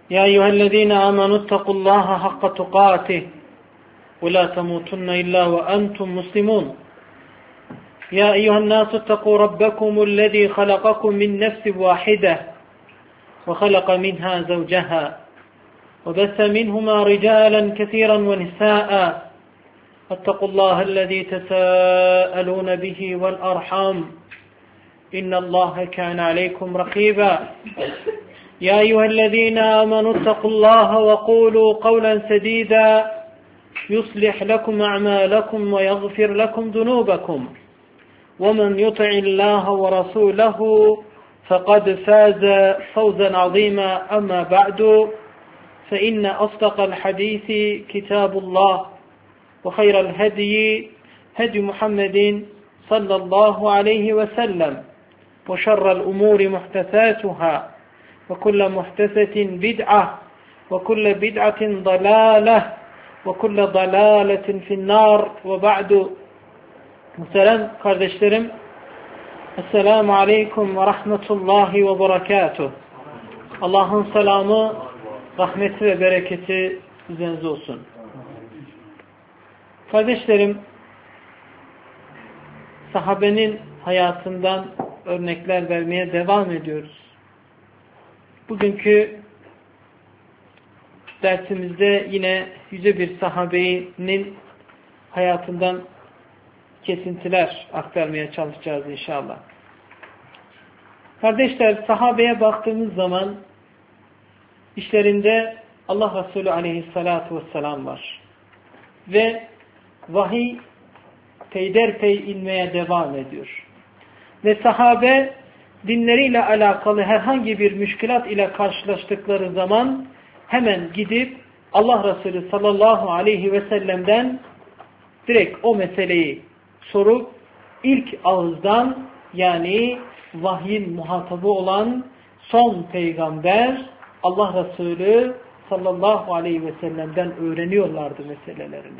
يا أيها الذين آمنوا اتقوا الله حق تقاته ولا تموتن إلا وأنتم مسلمون يا أيها الناس اتقوا ربكم الذي خلقكم من نفس واحدة وخلق منها زوجها وبث منهما رجالا كثيرا ونساء فاتقوا الله الذي تساءلون به والأرحام إن الله كان عليكم رقيبا يا أيها الذين آمنوا اتقوا الله وقولوا قولا سديدا يصلح لكم أعمالكم ويغفر لكم ذنوبكم ومن يطع الله ورسوله فقد فاز فوزا عظيما أما بعد فإن أصدق الحديث كتاب الله وخير الهدي هدي محمد صلى الله عليه وسلم وشر الأمور محدثاتها وكل محدثة بدعة وكل بدعة ضلالة وكل ضلالة في النار وبعد. Muhterem kardeşlerim, Esselamu Aleyküm ve Rahmetullahi ve Berekatuhu. Allah'ın selamı, rahmeti ve bereketi üzerinize olsun. Kardeşlerim, sahabenin hayatından örnekler vermeye devam ediyoruz. Bugünkü dersimizde yine yüce bir sahabenin hayatından kesintiler aktarmaya çalışacağız inşallah. Kardeşler, sahabeye baktığımız zaman işlerinde Allah Resulü aleyhissalatu vesselam var. Ve vahiy peyderpey inmeye devam ediyor. Ve sahabe dinleriyle alakalı herhangi bir müşkilat ile karşılaştıkları zaman hemen gidip Allah Resulü sallallahu aleyhi ve sellem'den direkt o meseleyi sorup ilk ağızdan, yani vahyin muhatabı olan son peygamber Allah Resulü sallallahu aleyhi ve sellem'den öğreniyorlardı meselelerini.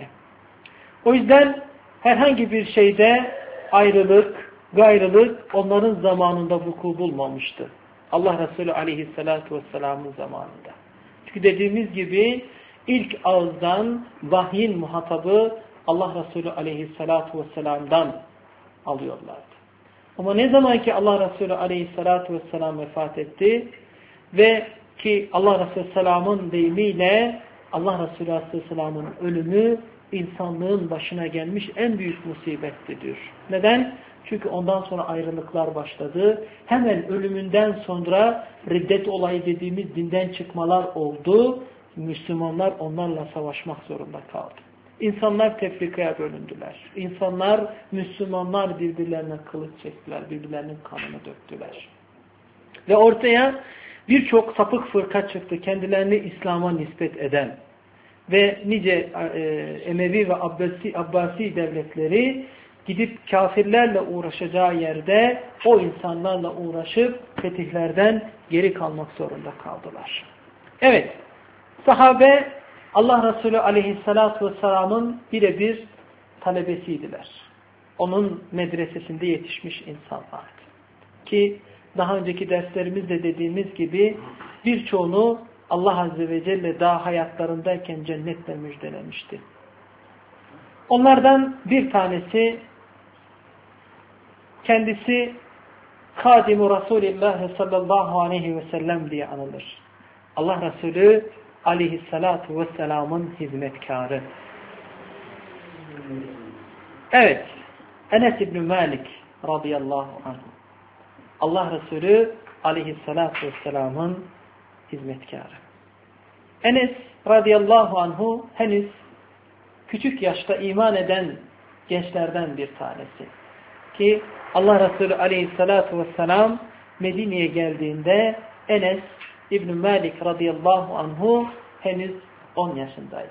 O yüzden herhangi bir şeyde ayrılık, gayrılık onların zamanında vuku bulmamıştı. Allah Resulü aleyhissalatu vesselam'ın zamanında. Çünkü dediğimiz gibi ilk ağızdan vahyin muhatabı Allah Resulü aleyhissalatu vesselam'dan alıyorlardı. Ama ne zaman ki Allah Resulü aleyhissalatu vesselam vefat etti ve ki Allah Resulü selamın deyimiyle Allah Resulü aleyhisselamın ölümü insanlığın başına gelmiş en büyük musibettir diyor. Neden? Çünkü ondan sonra ayrılıklar başladı. Hemen ölümünden sonra riddet olayı dediğimiz dinden çıkmalar oldu. Müslümanlar onlarla savaşmak zorunda kaldı. İnsanlar tefrikaya bölündüler. İnsanlar, Müslümanlar birbirlerine kılıç çektiler. Birbirlerinin kanını döktüler. Ve ortaya birçok sapık fırka çıktı. Kendilerini İslam'a nispet eden. Ve nice Emevi ve Abbasi devletleri gidip kafirlerle uğraşacağı yerde o insanlarla uğraşıp fetihlerden geri kalmak zorunda kaldılar. Evet, sahabe Allah Resulü aleyhissalatu vesselamın birebir talebesiydiler. Onun medresesinde yetişmiş insanlardı. Ki daha önceki derslerimizde dediğimiz gibi birçoğunu Allah Azze ve Celle daha hayatlarındayken cennetle müjdelemişti. Onlardan bir tanesi, kendisi Kadimu Resulullah sallallahu aleyhi ve sellem diye anılır. Allah Resulü aleyhissalatu vesselamın hizmetkarı. Evet, Enes İbn Malik radıyallahu anh. Allah Resulü aleyhissalatu vesselamın hizmetkarı. Enes radıyallahu anhu henüz küçük yaşta iman eden gençlerden bir tanesi. Ki Allah Resulü aleyhissalatu vesselam Medine'ye geldiğinde Enes İbn Malik radıyallahu anhu henüz 10 yaşındaydı.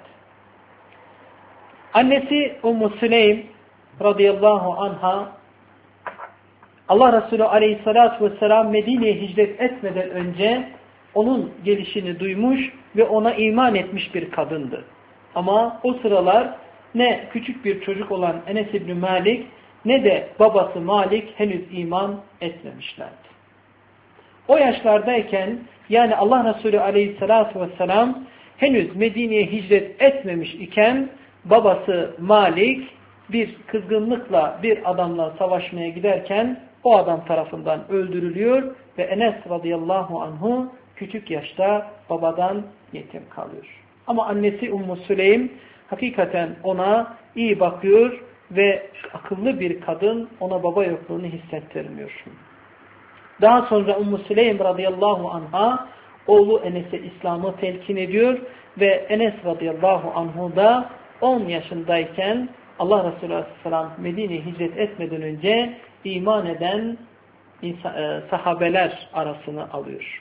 Annesi Ummu Süleym radıyallahu anha Allah Resulü aleyhissalatu vesselam Medine'ye hicret etmeden önce onun gelişini duymuş ve ona iman etmiş bir kadındı. Ama o sıralar ne küçük bir çocuk olan Enes İbn Malik ne de babası Malik henüz iman etmemişlerdi. O yaşlardayken yani Allah Resulü aleyhissalatu vesselam henüz Medine'ye hicret etmemiş iken babası Malik bir kızgınlıkla bir adamla savaşmaya giderken o adam tarafından öldürülüyor ve Enes radıyallahu anhu küçük yaşta babadan yetim kalıyor. Ama annesi Ummu Süleym hakikaten ona iyi bakıyor ve akıllı bir kadın, ona baba yokluğunu hissettirmiyor. Daha sonra Ummu Süleym radıyallahu anha oğlu Enes'e İslam'ı telkin ediyor ve Enes radıyallahu anhu da 10 yaşındayken Allah Resulü aleyhisselam Medine'ye hicret etmeden önce iman eden sahabeler arasına alıyor.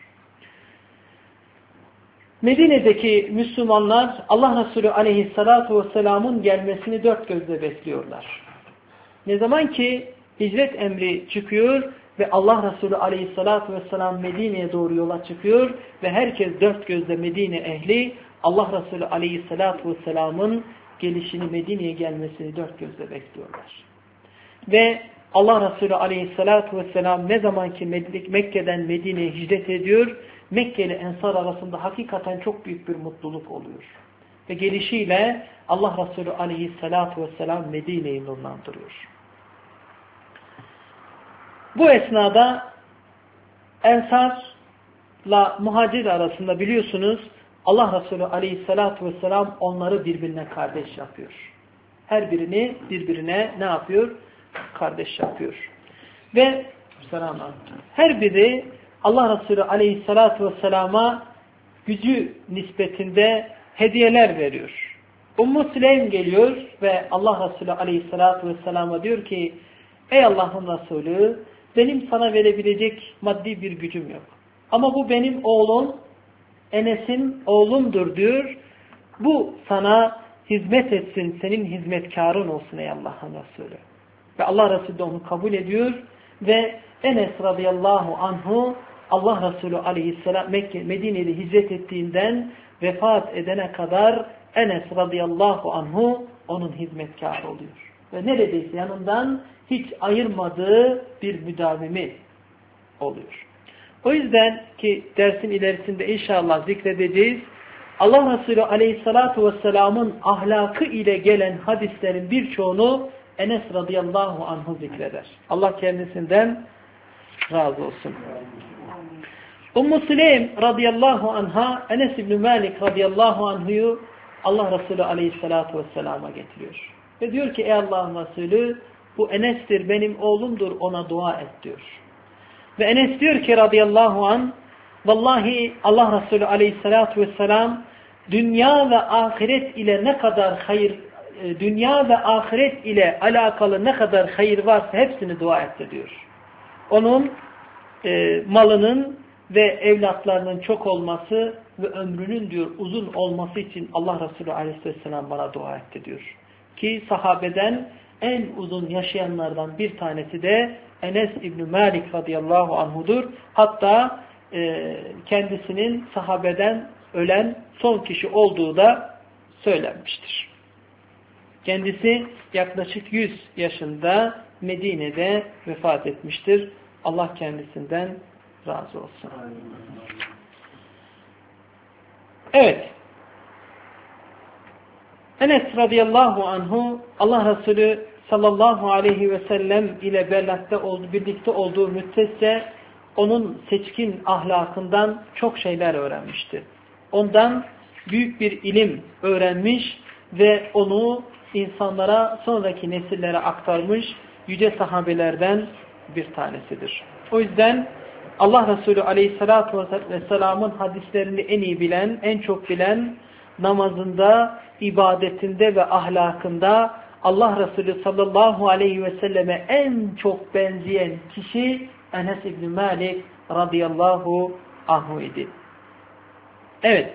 Medine'deki Müslümanlar Allah Resulü aleyhissalatu vesselamın gelmesini dört gözle bekliyorlar. Ne zaman ki hicret emri çıkıyor ve Allah Resulü aleyhissalatu vesselam Medine'ye doğru yola çıkıyor ve herkes dört gözle Medine ehli Allah Resulü aleyhissalatu vesselamın gelişini, Medine'ye gelmesini dört gözle bekliyorlar. Ve Allah Resulü aleyhissalatu vesselam ne zaman ki Mekke'den Medine'ye hicret ediyor, Mekke ile Ensar arasında hakikaten çok büyük bir mutluluk oluyor. Ve gelişiyle Allah Resulü aleyhissalatu vesselam Medine'yi nurlandırıyor. Bu esnada Ensar'la Muhacir arasında biliyorsunuz Allah Resulü aleyhissalatu vesselam onları birbirine kardeş yapıyor. Her birini birbirine ne yapıyor? Kardeş yapıyor. Ve her biri Allah Resulü aleyhissalatu vesselama gücü nispetinde hediyeler veriyor. Ummu Süleym geliyor ve Allah Resulü aleyhissalatu vesselama diyor ki ey Allah'ın Resulü benim sana verebilecek maddi bir gücüm yok. Ama bu benim oğlum Enes'in oğlumdur diyor. Bu sana hizmet etsin, senin hizmetkarın olsun ey Allah'ın Resulü. Ve Allah Resulü de onu kabul ediyor ve Enes radıyallahu anhu Allah Resulü aleyhisselam Medine'li hicret ettiğinden vefat edene kadar Enes radıyallahu anhu onun hizmetkarı oluyor. Ve neredeyse yanından hiç ayırmadığı bir müdavimi oluyor. O yüzden ki dersin ilerisinde inşallah zikredeceğiz. Allah Resulü aleyhissalatu vesselamın ahlakı ile gelen hadislerin birçoğunu Enes radıyallahu anhu zikreder. Allah kendisinden razı olsun. Ummu Süleym radıyallahu anha Enes İbni Malik radıyallahu anhu'yu Allah Resulü aleyhissalatu vesselama getiriyor. Ve diyor ki ey Allah'ın Resulü bu Enes'tir, benim oğlumdur, ona dua et diyor. Ve Enes diyor ki radıyallahu anh vallahi Allah Resulü aleyhissalatu vesselam dünya ve ahiret ile ne kadar hayır, dünya ve ahiret ile alakalı ne kadar hayır varsa hepsini dua etti diyor. Onun malının ve evlatlarının çok olması ve ömrünün diyor uzun olması için Allah Resulü aleyhisselam bana dua etti diyor. Ki sahabeden en uzun yaşayanlardan bir tanesi de Enes İbni Malik radıyallahu anhudur. Hatta kendisinin sahabeden ölen son kişi olduğu da söylenmiştir. Kendisi yaklaşık 100 yaşında Medine'de vefat etmiştir. Allah kendisinden razı olsun. Evet. Enes radıyallahu anhu Allah Resulü sallallahu aleyhi ve sellem ile birlikte olduğu müddetçe onun seçkin ahlakından çok şeyler öğrenmişti. Ondan büyük bir ilim öğrenmiş ve onu insanlara, sonraki nesillere aktarmış yüce sahabelerden bir tanesidir. O yüzden Allah Resulü aleyhissalatu vesselamın hadislerini en iyi bilen, en çok bilen, namazında, ibadetinde ve ahlakında Allah Resulü sallallahu aleyhi ve selleme en çok benzeyen kişi Enes İbni Malik radıyallahu anhu idi. Evet.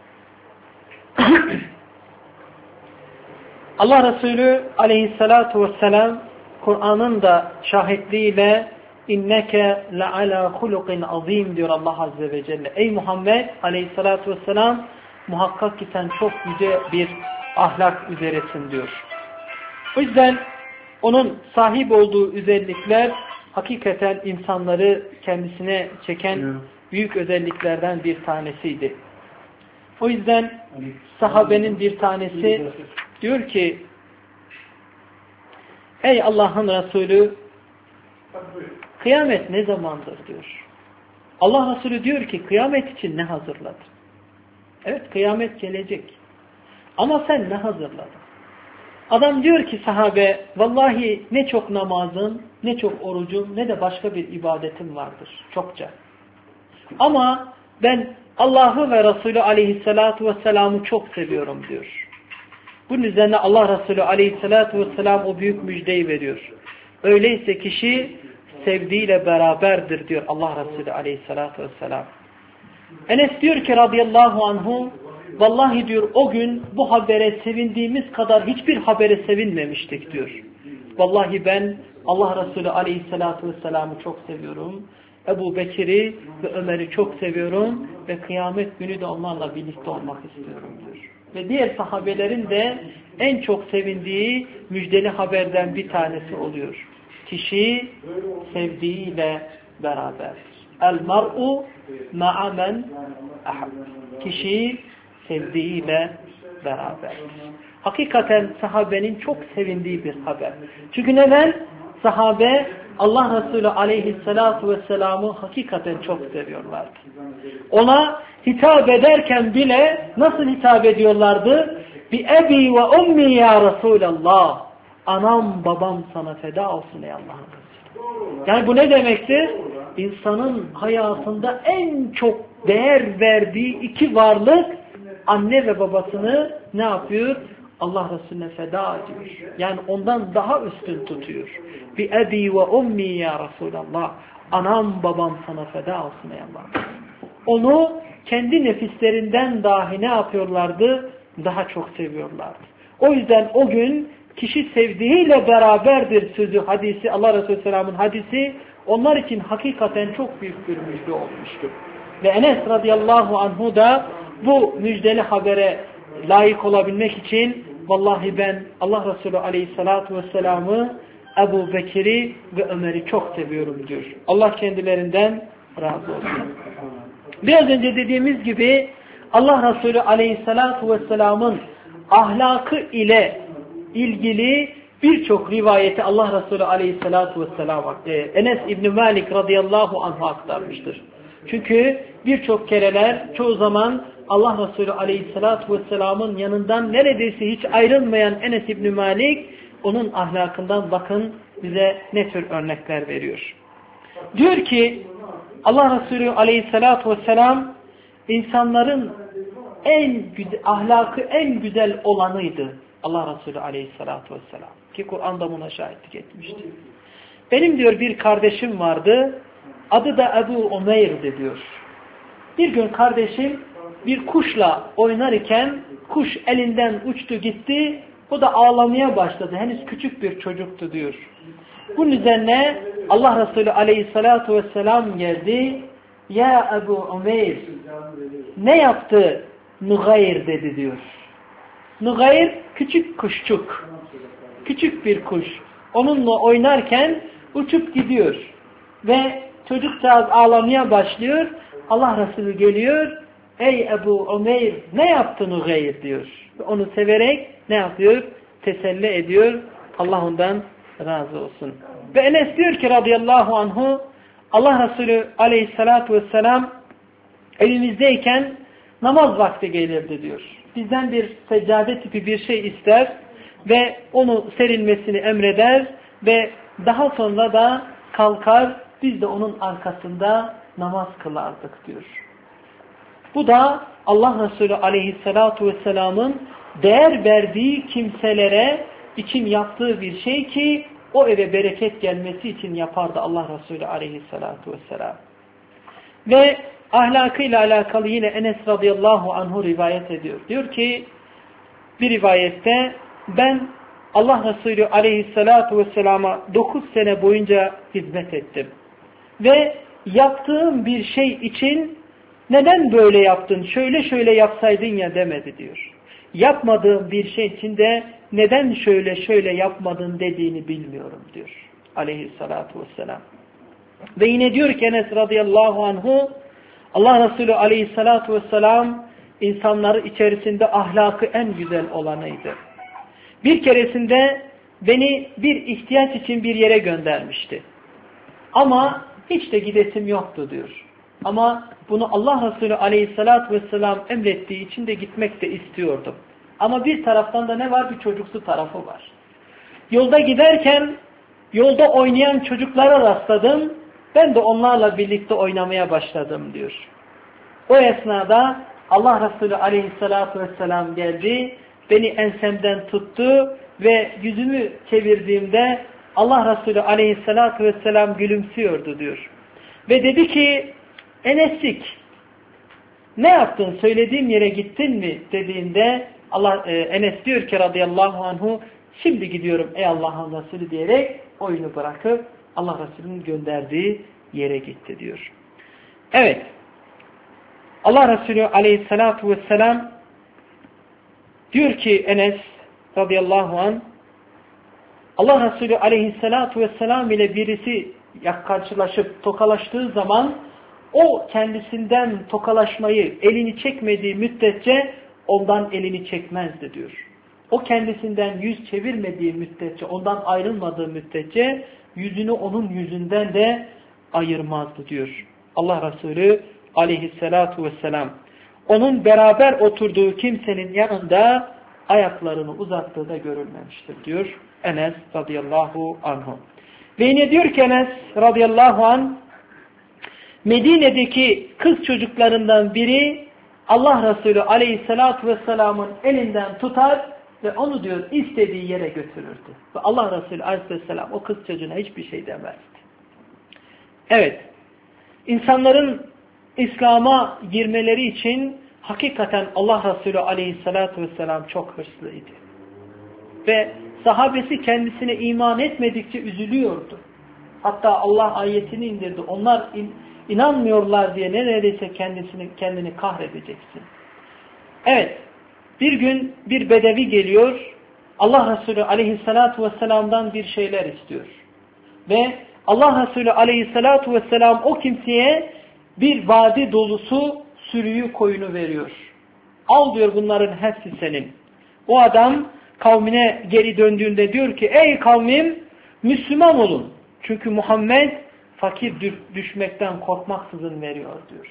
Allah Resulü aleyhissalatu vesselam Kur'an'ın da şahitliğiyle inneke le'ala hulukin azim diyor Allah Azze ve Celle. Ey Muhammed aleyhissalatu vesselam muhakkak ki sen çok yüce bir ahlak üzeresin diyor. O yüzden onun sahip olduğu özellikler hakikaten insanları kendisine çeken büyük özelliklerden bir tanesiydi. O yüzden sahabenin bir tanesi diyor ki, ey Allah'ın Resulü, kıyamet ne zamandır diyor. Allah Resulü diyor ki, kıyamet için ne hazırladın? Evet, kıyamet gelecek. Ama sen ne hazırladın? Adam diyor ki sahabe, vallahi ne çok namazım, ne çok orucum, ne de başka bir ibadetim vardır. Çokça. Ama ben Allah'ı ve Resulü aleyhissalatu vesselam'ı çok seviyorum diyor. Bunun üzerine Allah Resulü aleyhissalatu vesselam o büyük müjdeyi veriyor. Öyleyse kişi sevdiğiyle beraberdir diyor Allah Resulü aleyhissalatu vesselam. Enes diyor ki radıyallahu anhu, vallahi diyor o gün bu habere sevindiğimiz kadar hiçbir habere sevinmemiştik diyor. Vallahi ben Allah Resulü aleyhissalatu vesselam'ı çok seviyorum. Ebu Bekir'i ve Ömer'i çok seviyorum ve kıyamet günü de onlarla birlikte olmak istiyorum diyor. Ve diğer sahabelerin de en çok sevindiği müjdeli haberden bir tanesi oluyor. Kişi sevdiğiyle beraberdir. El mar'u ma'a men ahab. Kişi sevdiğiyle beraberdir. Hakikaten sahabenin çok sevindiği bir haber. Çünkü neden? Sahabe Allah Resulü aleyhissalatu vesselam'ı hakikaten çok seviyorlardı. Ona hitap ederken bile nasıl hitap ediyorlardı? Bi ebi ve ummi ya Resulallah. Anam babam sana feda olsun ey Allah'ın Resulü. Yani bu ne demektir? İnsanın hayatında en çok değer verdiği iki varlık anne ve babasını ne yapıyor? Allah Resulüne feda ediyor. Yani ondan daha üstün tutuyor. Bi ebi ve ummi ya Resulallah. Anam babam sana feda olsun ey Allah. Onu kendi nefislerinden dahi ne yapıyorlardı? Daha çok seviyorlardı. O yüzden o gün kişi sevdiğiyle beraberdir sözü, hadisi, Allah Resulü Selam'ın hadisi onlar için hakikaten çok büyük bir müjde olmuştur. Ve Enes radıyallahu anhu da bu müjdeli habere layık olabilmek için vallahi ben Allah Resulü aleyhissalatu vesselam'ı, Ebu Bekir'i ve Ömer'i çok seviyorum diyor. Allah kendilerinden razı olsun. Biraz önce dediğimiz gibi Allah Resulü aleyhissalatu vesselam'ın ahlakı ile ilgili birçok rivayeti Allah Resulü aleyhissalatu vesselam Enes İbni Malik radıyallahu anh'a aktarmıştır. Çünkü birçok kereler çoğu zaman Allah Resulü aleyhissalatu vesselam'ın yanından neredeyse hiç ayrılmayan Enes İbni Malik onun ahlakından bakın bize ne tür örnekler veriyor. Diyor ki Allah Resulü aleyhissalatu vesselam insanların ahlakı en güzel olanıydı. Allah Resulü aleyhissalatu vesselam. Ki Kur'an'da buna şahitlik etmişti. Benim diyor bir kardeşim vardı. Adı da Ebu Umeyr'di diyor. Bir gün kardeşim bir kuşla oynarken kuş elinden uçtu gitti. O da ağlamaya başladı. Henüz küçük bir çocuktu diyor. Bunun üzerine Allah Resulü aleyhissalatu vesselam geldi. Ya Ebu Umeyr ne yaptı Nugayr dedi diyor. Nugayr küçük kuşçuk. Küçük bir kuş. Onunla oynarken uçup gidiyor. Ve çocukcağız ağlamaya başlıyor. Allah Resulü geliyor. Ey Ebu Umeyr ne yaptı Nugayr diyor. Onu severek ne yapıyor? Teselli ediyor. Allah ondan razı olsun. Ve Enes diyor ki radıyallahu anhu Allah Resulü aleyhissalatu vesselam elimizdeyken namaz vakti gelirdi diyor. Bizden bir seccade tipi bir şey ister ve onu serilmesini emreder ve daha sonra da kalkar biz de onun arkasında namaz kılardık diyor. Bu da Allah Resulü aleyhissalatu vesselamın değer verdiği kimselere için yaptığı bir şey ki o eve bereket gelmesi için yapardı Allah Resulü aleyhissalatu vesselam. Ve ahlakıyla alakalı yine Enes radıyallahu anhu rivayet ediyor. Diyor ki bir rivayette ben Allah Resulü aleyhissalatu vesselama 9 sene boyunca hizmet ettim. Ve yaptığım bir şey için neden böyle yaptın, şöyle şöyle yapsaydın ya demedi diyor. Yapmadığım bir şey için de neden şöyle şöyle yapmadın dediğini bilmiyorum diyor aleyhissalatu vesselam. Ve yine diyor ki Enes radıyallahu anhu, Allah Resulü aleyhissalatu vesselam insanları içerisinde ahlakı en güzel olanıydı. Bir keresinde beni bir ihtiyaç için bir yere göndermişti. Ama hiç de gidesim yoktu diyor. Ama bunu Allah Resulü aleyhissalatu vesselam emrettiği için de gitmek de istiyordum. Ama bir taraftan da ne var? Bir çocuksu tarafı var. Yolda giderken yolda oynayan çocuklara rastladım. Ben de onlarla birlikte oynamaya başladım diyor. O esnada Allah Resulü aleyhissalatu vesselam geldi. Beni ensemden tuttu ve yüzümü çevirdiğimde Allah Resulü aleyhissalatu vesselam gülümsüyordu diyor. Ve dedi ki Enes'ik ne yaptın? Söylediğim yere gittin mi? Dediğinde Enes diyor ki radıyallahu anhu şimdi gidiyorum ey Allah'ın Resulü diyerek oyunu bırakıp Allah Resulü'nün gönderdiği yere gitti diyor. Evet. Allah Resulü aleyhissalatu vesselam diyor ki Enes radıyallahu anh Allah Resulü aleyhissalatu vesselam ile birisi karşılaşıp tokalaştığı zaman o kendisinden tokalaşmayı elini çekmediği müddetçe ondan elini çekmezdi diyor. O kendisinden yüz çevirmediği müddetçe, ondan ayrılmadığı müddetçe yüzünü onun yüzünden de ayırmazdı diyor. Allah Resulü aleyhissalatu vesselam onun beraber oturduğu kimsenin yanında ayaklarını uzattığı da görülmemiştir diyor Enes radıyallahu anhu. Ve yine diyor ki Enes radıyallahu anh Medine'deki kız çocuklarından biri Allah Resulü aleyhissalatu vesselamın elinden tutar ve onu diyor istediği yere götürürdü. Ve Allah Resulü aleyhisselam o kız çocuğuna hiçbir şey demezdi. Evet, insanların İslam'a girmeleri için hakikaten Allah Resulü aleyhissalatu vesselam çok hırslıydı. Ve sahabesi kendisine iman etmedikçe üzülüyordu. Hatta Allah ayetini indirdi. Onlar inanmıyorlar diye neredeyse kendini kahredeceksin. Evet, bir gün bir bedevi geliyor. Allah Resulü aleyhissalatu vesselam'dan bir şeyler istiyor. Ve Allah Resulü aleyhissalatu vesselam o kimseye bir vadi dolusu sürüyü koyunu veriyor. Al diyor bunların hepsi senin. O adam kavmine geri döndüğünde diyor ki ey kavmim Müslüman olun. Çünkü Muhammed fakir düşmekten korkmaksızın veriyor diyor.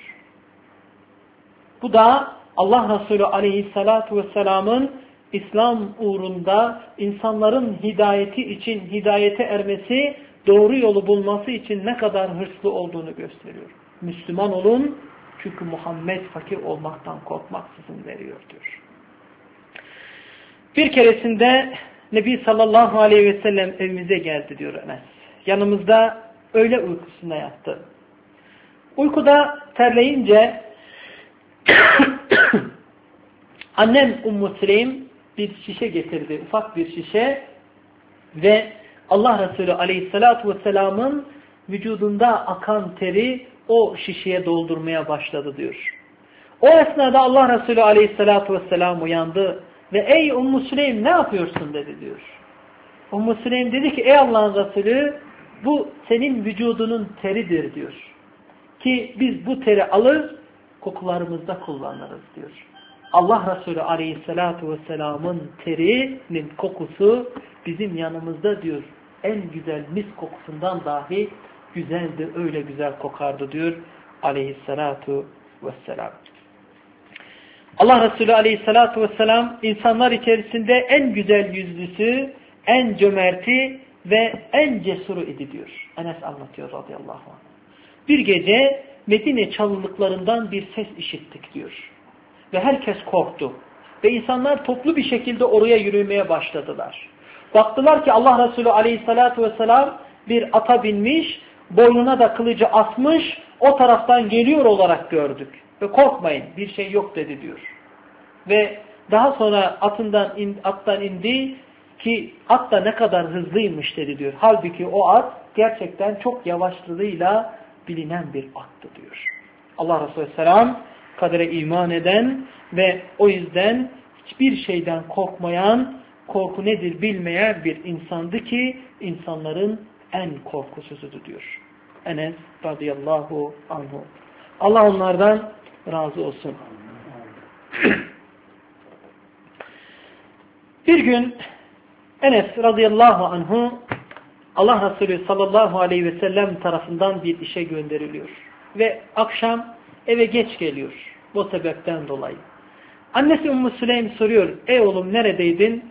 Bu da Allah Resulü aleyhissalatu vesselamın İslam uğrunda insanların hidayeti için hidayete ermesi, doğru yolu bulması için ne kadar hırslı olduğunu gösteriyor. Müslüman olun çünkü Muhammed fakir olmaktan korkmaksızın veriyor diyor. Bir keresinde Nebi sallallahu aleyhi ve sellem evimize geldi diyor Enes. Yanımızda öğle uykusunda yattı. Uykuda terleyince annem Ummu Süleym bir şişe getirdi. Ufak bir şişe ve Allah Resulü aleyhissalatu vesselamın vücudunda akan teri o şişeye doldurmaya başladı diyor. O esnada Allah Resulü aleyhissalatu vesselam uyandı ve ey Ummu Süleym ne yapıyorsun dedi diyor. Ummu Süleym dedi ki ey Allah'ın Resulü bu senin vücudunun teridir diyor. Ki biz bu teri alır kokularımızda kullanırız diyor. Allah Resulü aleyhissalatu vesselamın terinin kokusu bizim yanımızda diyor en güzel mis kokusundan dahi güzeldi, öyle güzel kokardı diyor aleyhissalatu vesselam. Allah Resulü aleyhissalatu vesselam insanlar içerisinde en güzel yüzlüsü, en cömerti ve en cesuru idi diyor. Enes anlatıyor radıyallahu anh. Bir gece Medine çalılıklarından bir ses işittik diyor. Ve herkes korktu. Ve insanlar toplu bir şekilde oraya yürümeye başladılar. Baktılar ki Allah Resulü aleyhissalatu vesselam bir ata binmiş, boynuna da kılıcı asmış, o taraftan geliyor olarak gördük. Ve korkmayın bir şey yok dedi diyor. Ve daha sonra attan indi ki at da ne kadar hızlıymış dedi diyor. Halbuki o at gerçekten çok yavaşlığıyla bilinen bir attı diyor. Allah Resulü Aleyhisselam kadere iman eden ve o yüzden hiçbir şeyden korkmayan, korku nedir bilmeyen bir insandı ki insanların en korkusuzudu diyor. Enes radıyallahu anhu. Allah onlardan razı olsun. Bir gün Enes radıyallahu anhu Allah Resulü sallallahu aleyhi ve sellem tarafından bir işe gönderiliyor. Ve akşam eve geç geliyor. Bu sebepten dolayı. Annesi Ümmü Süleym soruyor. Ey oğlum neredeydin?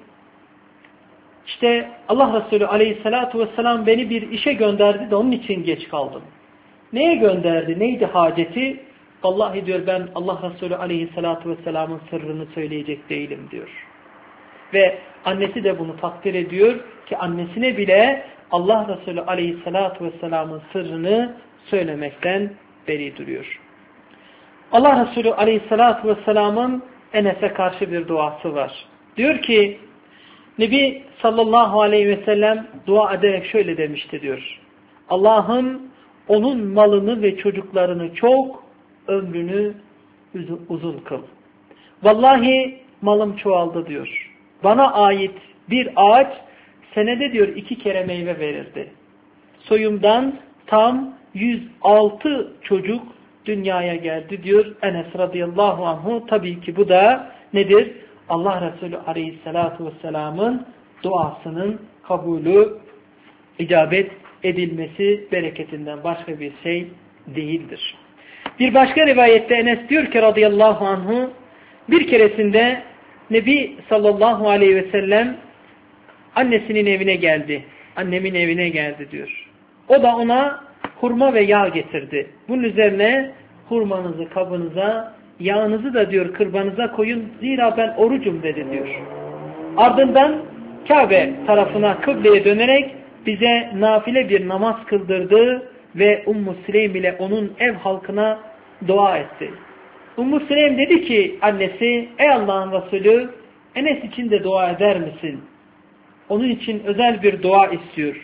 İşte Allah Resulü aleyhissalatu vesselam beni bir işe gönderdi de onun için geç kaldım. Neye gönderdi? Neydi haceti? Vallahi diyor ben Allah Resulü aleyhissalatu vesselamın sırrını söyleyecek değilim diyor. Ve annesi de bunu takdir ediyor ki annesine bile Allah Resulü aleyhissalatu vesselamın sırrını söylemekten beri duruyor. Allah Resulü aleyhissalatu vesselamın Enes'e karşı bir duası var. Diyor ki Nebi sallallahu aleyhi ve sellem dua ederek şöyle demişti diyor. Allah'ım onun malını ve çocuklarını çok, ömrünü uzun kıl. Vallahi malım çoğaldı diyor. Bana ait bir ağaç senede diyor 2 kere meyve verirdi. Soyumdan tam 106 çocuk dünyaya geldi diyor Enes radıyallahu anhu. Tabii ki bu da nedir? Allah Resulü aleyhissalatu vesselamın duasının kabulü, icabet edilmesi bereketinden başka bir şey değildir. Bir başka rivayette Enes diyor ki radıyallahu anhu bir keresinde Nebi sallallahu aleyhi ve sellem annesinin evine geldi. Annemin evine geldi diyor. O da ona hurma ve yağ getirdi. Bunun üzerine hurmanızı kabınıza, yağınızı da diyor kırbanıza koyun. Zira ben orucum dedi diyor. Ardından Kabe tarafına kıbleye dönerek bize nafile bir namaz kıldırdı ve Ümmü Süleym ile onun ev halkına dua etti. Ümmü Süleym dedi ki annesi, ey Allah'ın Resulü Enes için de dua eder misin? Onun için özel bir dua istiyor.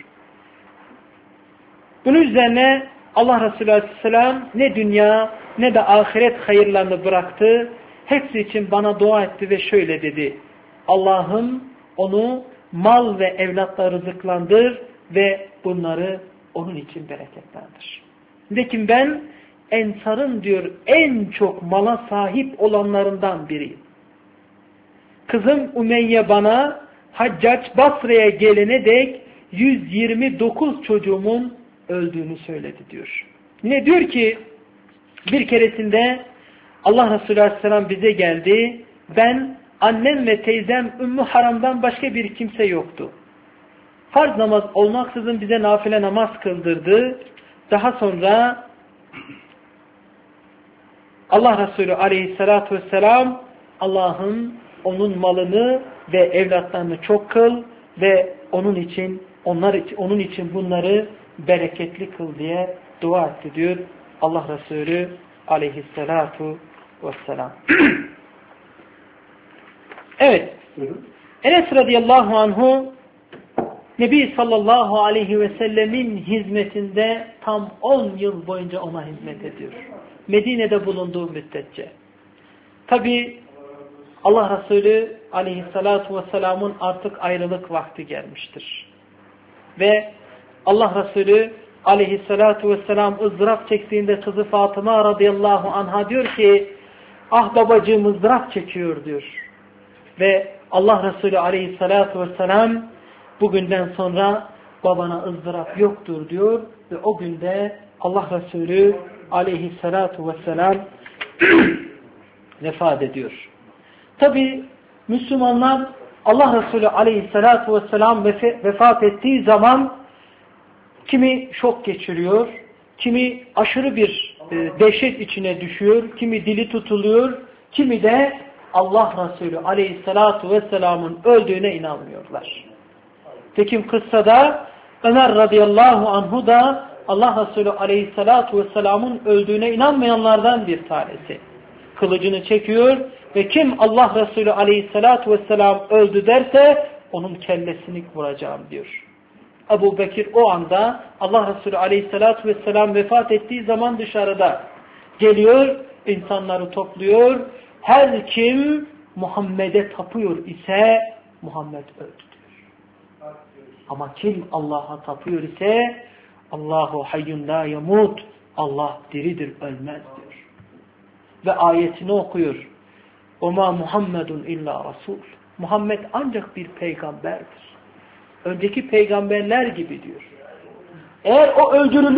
Bunun üzerine Allah Resulü Aleyhisselam ne dünya ne de ahiret hayırlarını bıraktı. Hepsi için bana dua etti ve şöyle dedi. Allah'ım onu mal ve evlatla rızıklandır ve bunları onun için bereketlendir. Nitekim ben Ensar'ın diyor en çok mala sahip olanlarından biriyim. Kızım Ümeyye bana Haccac Basra'ya gelene dek 129 çocuğumun öldüğünü söyledi diyor. Yine diyor ki bir keresinde Allah Resulü Aleyhisselam bize geldi. Ben, annem ve teyzem Ümmü Haram'dan başka bir kimse yoktu. Farz namaz olmaksızın bize nafile namaz kıldırdı. Daha sonra Allah Resulü Aleyhisselatü Vesselam Allah'ın onun malını ve evlatlarını çok kıl ve onun için bunları bereketli kıl diye dua etti diyor Allah Resulü Aleyhisselatu Vesselam. Evet. Enes radıyallahu anhu Nebi sallallahu aleyhi ve sellemin hizmetinde tam 10 yıl boyunca ona hizmet ediyor. Medine'de bulunduğu müddetçe. Tabi Allah Resulü aleyhissalatu vesselamın artık ayrılık vakti gelmiştir. Ve Allah Resulü aleyhissalatu vesselam ızdırap çektiğinde kızı Fatıma radıyallahu anha diyor ki ah babacığım ızdırap çekiyor diyor. Ve Allah Resulü aleyhissalatu vesselam bugünden sonra babana ızdırap yoktur diyor ve o günde Allah Resulü aleyhissalatu vesselam vefat ediyor. Tabi Müslümanlar Allah Resulü aleyhissalatu vesselam vefat ettiği zaman kimi şok geçiriyor, kimi aşırı bir dehşet içine düşüyor, kimi dili tutuluyor, kimi de Allah Resulü aleyhissalatu vesselamın öldüğüne inanmıyorlar. Tekim kıssada Ömer radıyallahu anhu da Allah Resulü aleyhissalatu vesselamın öldüğüne inanmayanlardan bir tanesi. Kılıcını çekiyor ve kim Allah Resulü aleyhissalatu vesselam öldü derse onun kellesini vuracağım diyor. Ebu Bekir o anda Allah Resulü aleyhissalatu vesselam vefat ettiği zaman dışarıda geliyor, insanları topluyor. Her kim Muhammed'e tapıyor ise Muhammed öldü diyor. Ama kim Allah'a tapıyor ise Allahu hayyun la yamut. Allah diridir, ölmez diyor. Ve ayetini okuyor. Oma Muhammedun illa Rasul. Muhammed ancak bir peygamberdir. Önceki peygamberler gibi diyor. Eğer o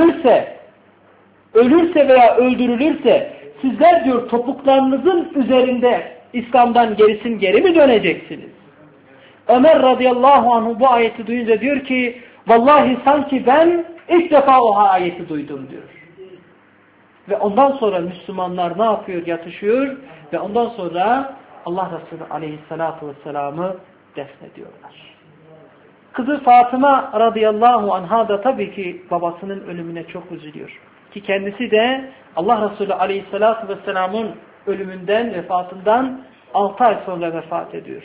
ölürse veya öldürülürse sizler diyor topuklarınızın üzerinde İslam'dan geri mi döneceksiniz? Ömer radıyallahu anh bu ayeti duyunca diyor ki vallahi sanki ben ilk defa o ayeti duydum diyor. Ve ondan sonra Müslümanlar ne yapıyor? Yatışıyor ve ondan sonra Allah Resulü aleyhissalatu vesselam'ı defnediyorlar. Kızı Fatıma radıyallahu anha da tabii ki babasının ölümüne çok üzülüyor. Ki kendisi de Allah Resulü aleyhissalatu vesselam'ın ölümünden, vefatından 6 ay sonra vefat ediyor.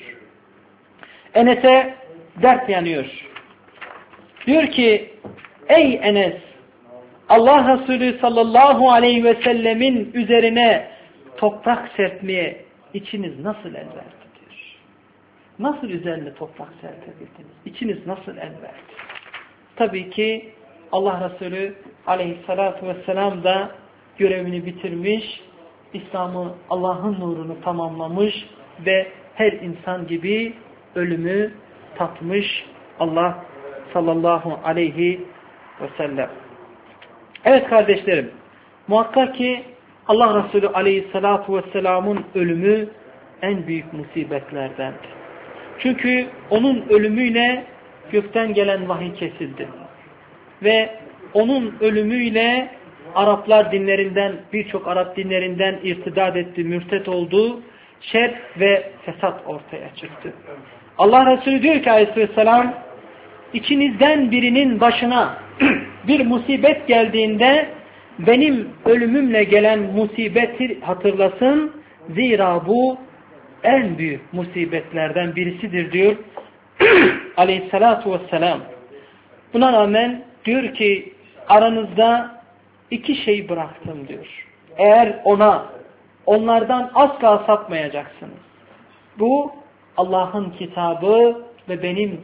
Enes'e dert yanıyor. Diyor ki ey Enes, Allah Resulü sallallahu aleyhi ve sellemin üzerine toprak serpmeye içiniz nasıl el verdi diyor. Nasıl üzerine toprak serpebildiniz? İçiniz nasıl el verdi? Tabii ki Allah Resulü aleyhissalatu vesselam da görevini bitirmiş, İslam'ı Allah'ın nurunu tamamlamış ve her insan gibi ölümü tatmış Allah sallallahu aleyhi ve sellem. Evet kardeşlerim, muhakkak ki Allah Resulü aleyhissalatu vesselamın ölümü en büyük musibetlerdendir. Çünkü onun ölümüyle gökten gelen vahiy kesildi. Ve onun ölümüyle Araplar dinlerinden, birçok Arap dinlerinden irtidat etti, mürtet oldu, şer ve fesat ortaya çıktı. Allah Resulü diyor ki aleyhisselam, içinizden birinin başına bir musibet geldiğinde benim ölümümle gelen musibeti hatırlasın, zira bu en büyük musibetlerden birisidir diyor aleyhissalatu vesselam. Buna rağmen diyor ki aranızda 2 şey bıraktım diyor. Eğer onlardan asla sapmayacaksınız. Bu Allah'ın kitabı ve benim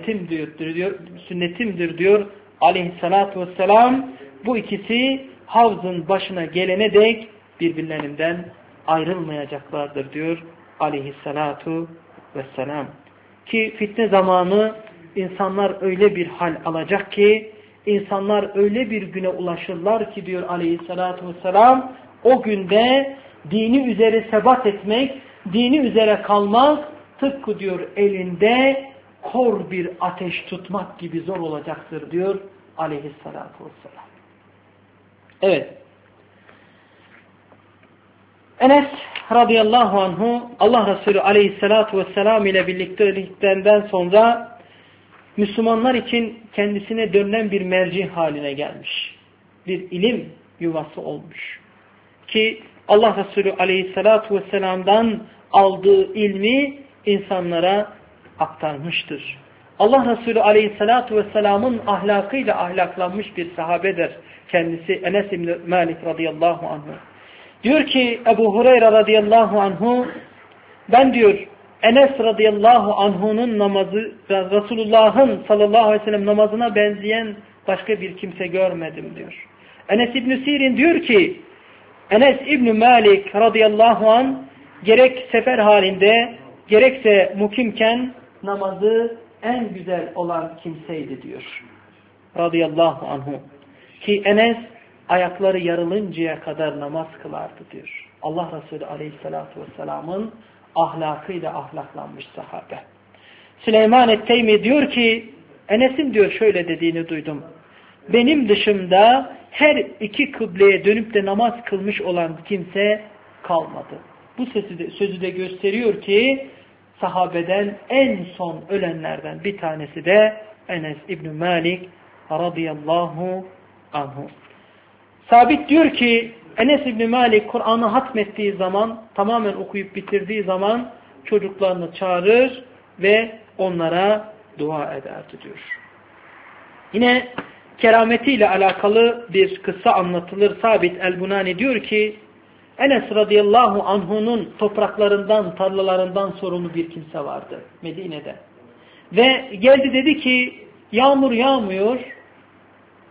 sünnetimdir diyor aleyhissalatu vesselam. Bu ikisi havzın başına gelene dek birbirlerinden ayrılmayacaklardır diyor aleyhissalatu vesselam. Ki fitne zamanı insanlar öyle bir hal alacak ki, insanlar öyle bir güne ulaşırlar ki diyor aleyhissalatu vesselam, o günde dini üzere sebat etmek, dini üzere kalmak tıpkı diyor elinde kor bir ateş tutmak gibi zor olacaktır diyor aleyhissalatu vesselam. Evet. Enes radıyallahu anhu Allah Resulü aleyhissalatu vesselam ile birlikteliklerinden sonra Müslümanlar için kendisine dönülen bir merci haline gelmiş. Bir ilim yuvası olmuş. Ki Allah Resulü aleyhissalatu vesselam'dan aldığı ilmi insanlara aktarmıştır. Allah Resulü aleyhissalatu vesselam'ın ahlakıyla ahlaklanmış bir sahabedir. Kendisi Enes İbni Malik radıyallahu anhu. Diyor ki Ebu Hureyre radıyallahu anhu, ben diyor Enes radıyallahu anhu'nun namazı, Resulullah'ın sallallahu aleyhi ve sellem namazına benzeyen başka bir kimse görmedim diyor. Enes İbni Sirin diyor ki, Enes İbni Malik radıyallahu anh gerek sefer halinde gerekse mukimken namazı en güzel olan kimseydi diyor. Radıyallahu anhu. Ki Enes ayakları yarılıncaya kadar namaz kılardı diyor. Allah Resulü aleyhissalatu vesselamın ahlakıyla ahlaklanmış sahabe. Süleyman et-Teymi diyor ki, Enes'in diyor şöyle dediğini duydum. Benim dışımda her 2 kıbleye dönüp de namaz kılmış olan kimse kalmadı. Bu sözü de gösteriyor ki sahabeden en son ölenlerden bir tanesi de Enes İbni Malik radıyallahu anhu. Sabit diyor ki Enes İbni Malik Kur'an'ı hatmettiği zaman, tamamen okuyup bitirdiği zaman çocuklarını çağırır ve onlara dua ederdi diyor. Yine kerametiyle alakalı bir kıssa anlatılır. Sabit el-Bunani diyor ki Enes radıyallahu anhu'nun topraklarından, tarlalarından sorumlu bir kimse vardı Medine'de. Ve geldi dedi ki yağmur yağmıyor,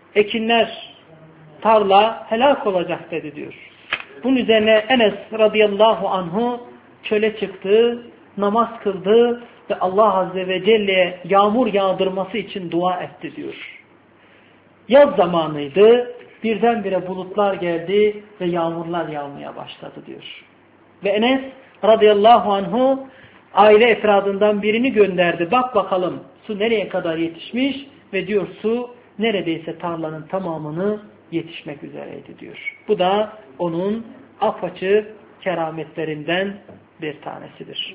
ekinler, tarla helak olacak dedi diyor. Bunun üzerine Enes radıyallahu anhu çöle çıktı, namaz kıldı ve Allah azze ve celle'ye yağmur yağdırması için dua etti diyor. Yaz zamanıydı, birdenbire bulutlar geldi ve yağmurlar yağmaya başladı diyor. Ve Enes radıyallahu anhu aile efradından birini gönderdi. Bak bakalım su nereye kadar yetişmiş ve diyor su neredeyse tarlanın tamamını yetişmek üzereydi diyor. Bu da onun apaçık kerametlerinden bir tanesidir.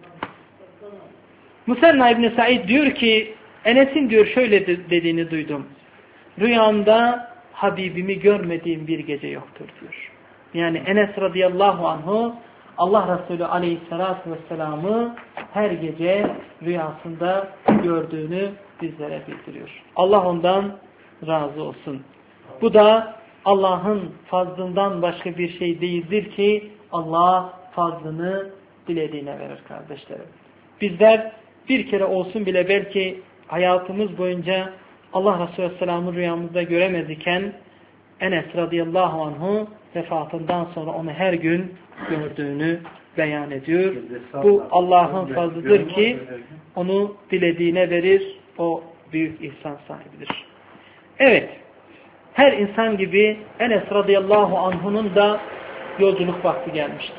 Musenna İbn Said diyor ki Enes'in diyor şöyle dediğini duydum. Rüyamda Habibimi görmediğim bir gece yoktur diyor. Yani Enes radıyallahu anhu Allah Resulü aleyhissalatu vesselam'ı her gece rüyasında gördüğünü bizlere bildiriyor. Allah ondan razı olsun. Bu da Allah'ın fazlından başka bir şey değildir ki Allah fazlını dilediğine verir kardeşlerim. Bizler bir kere olsun bile belki hayatımız boyunca Allah Resulü Aleyhisselam'ı rüyamızda göremez iken Enes radıyallahu anhu vefatından sonra onu her gün gördüğünü beyan ediyor. Bu Allah'ın fazlıdır ki onu dilediğine verir. O büyük ihsan sahibidir. Evet. Her insan gibi Enes radıyallahu anh'unun da yolculuk vakti gelmişti.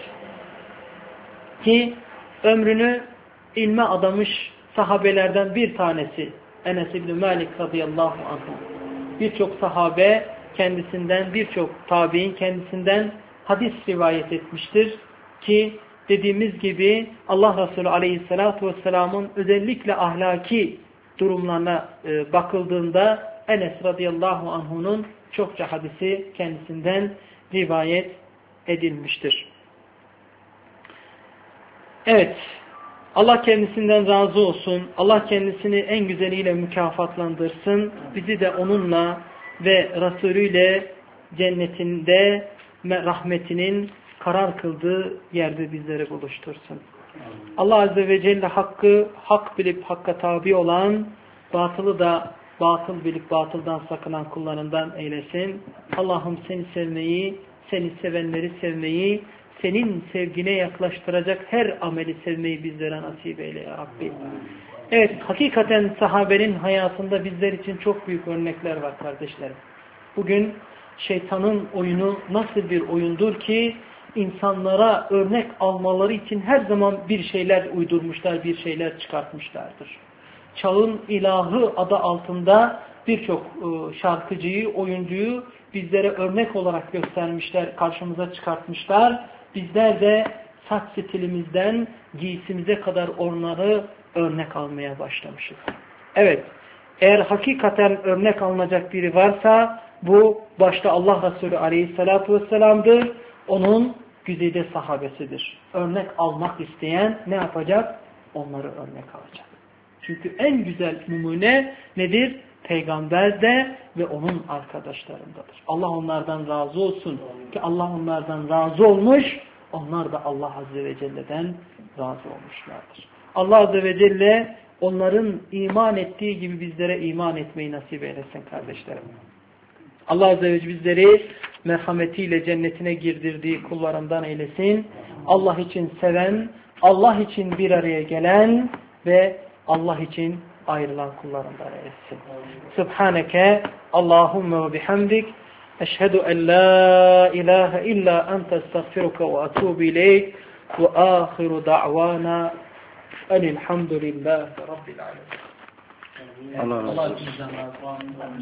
Ki ömrünü ilme adamış sahabelerden bir tanesi Enes İbn Malik radıyallahu anh. Birçok sahabe kendisinden, birçok tabi'in kendisinden hadis rivayet etmiştir. Ki dediğimiz gibi Allah Resulü aleyhissalatu vesselamın özellikle ahlaki durumlarına bakıldığında Enes radıyallahu anh'unun çokça hadisi kendisinden rivayet edilmiştir. Evet, Allah kendisinden razı olsun. Allah kendisini en güzeliyle mükafatlandırsın. Bizi de onunla ve Resulüyle cennetinde rahmetinin karar kıldığı yerde bizleri buluştursun. Allah Azze ve Celle hakkı hak bilip hakka tabi olan, batılı da batıl bilip batıldan sakınan kullarından eylesin. Allah'ım seni sevmeyi, seni sevenleri sevmeyi, senin sevgine yaklaştıracak her ameli sevmeyi bizlere nasip eyle ya Rabbi. Evet, hakikaten sahabenin hayatında bizler için çok büyük örnekler var kardeşlerim. Bugün şeytanın oyunu nasıl bir oyundur ki insanlara örnek almaları için her zaman bir şeyler uydurmuşlar, bir şeyler çıkartmışlardır. Çağın ilahı adı altında birçok şarkıcıyı, oyuncuyu bizlere örnek olarak göstermişler, karşımıza çıkartmışlar. Bizler de saç stilimizden giysimize kadar onları örnek almaya başlamışız. Evet, eğer hakikaten örnek alınacak biri varsa bu başta Allah Resulü aleyhissalatu vesselam'dır. Onun güzide sahabesidir. Örnek almak isteyen ne yapacak? Onları örnek alacak. Çünkü en güzel numune nedir? Peygamber de ve onun arkadaşlarındadır. Allah onlardan razı olsun. Ki Allah onlardan razı olmuş, onlar da Allah Azze ve Celle'den razı olmuşlardır. Allah Azze ve Celle onların iman ettiği gibi bizlere iman etmeyi nasip eylesin kardeşlerim. Allah Azze ve Celle bizleri merhametiyle cennetine girdirdiği kullarından eylesin. Allah için seven, Allah için bir araya gelen ve Allah için ayrılan kullarından eylesin. Subhaneke Allahümme ve bihamdik. Eşhedü en la ilahe illa ente estağfiruke ve atubu ileyk. Ve ahiru da'vana enilhamdülillahi rabbil alemin. Allah razı olsun.